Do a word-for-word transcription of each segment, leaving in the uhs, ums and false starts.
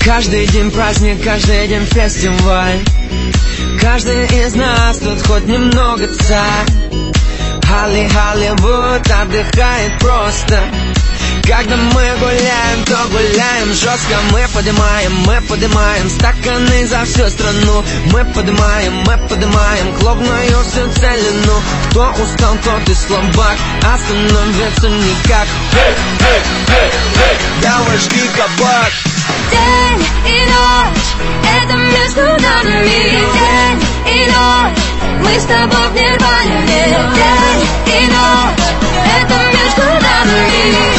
Каждый день праздник, каждый день фестиваль. Каждый из нас тут хоть немного царь. Холли, Холливуд отдыхает просто. Когда мы гуляем, то гуляем жестко. Мы поднимаем, мы поднимаем стаканы за всю страну. Мы поднимаем, мы поднимаем клубную всю целину. Кто устал, тот и слабак, остановиться никак. Hey, hey, hey, hey. Давай жги кабак. День и ночь, это между нами. День и ночь, мы с тобой в нирване. День и ночь, это между нами.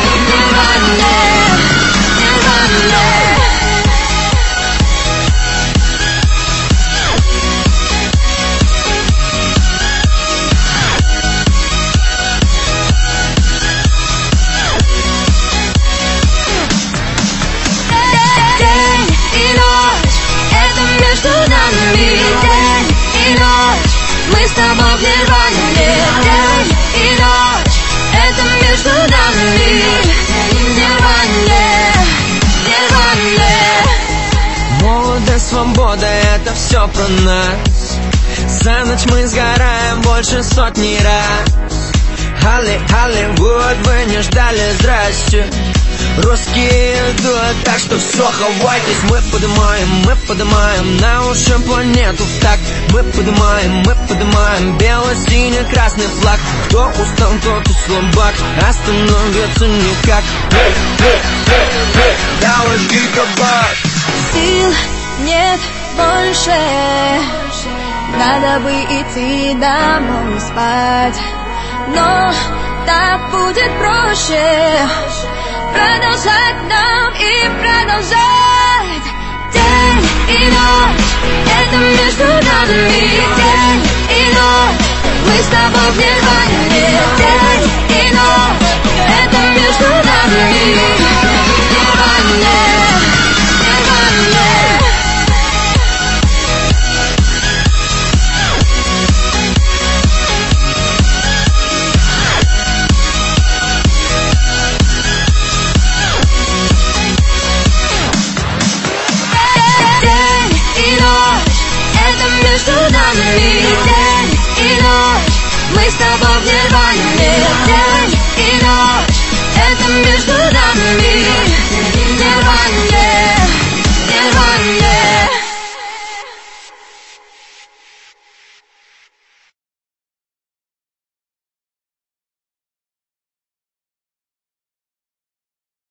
Мы с тобой в нирване. День и ночь, это между нами. Нирване, нирване. Молодость, свобода, это все про нас. За ночь мы сгораем больше сотни раз. Холли, Холливуд, вы не ждали, здрасте. Русские идут, так что все, хавайтесь. Мы поднимаем, мы поднимаем на уши планету в такт. Мы поднимаем, мы поднимаем бело-синий-красный флаг. Кто устал, тот и слабак, остановиться никак. Hey, hey, hey, hey. Давай жги кабак. Сил нет больше, надо бы идти домой спать. Но так будет проще продолжать нам и продолжать. День и ночь, это между нами. День и ночь, мы с тобой в нирване. День и ночь, это между нами. Нирване, нирване. Между нами. День и ночь, мы с тобой в нирване. День и ночь, это между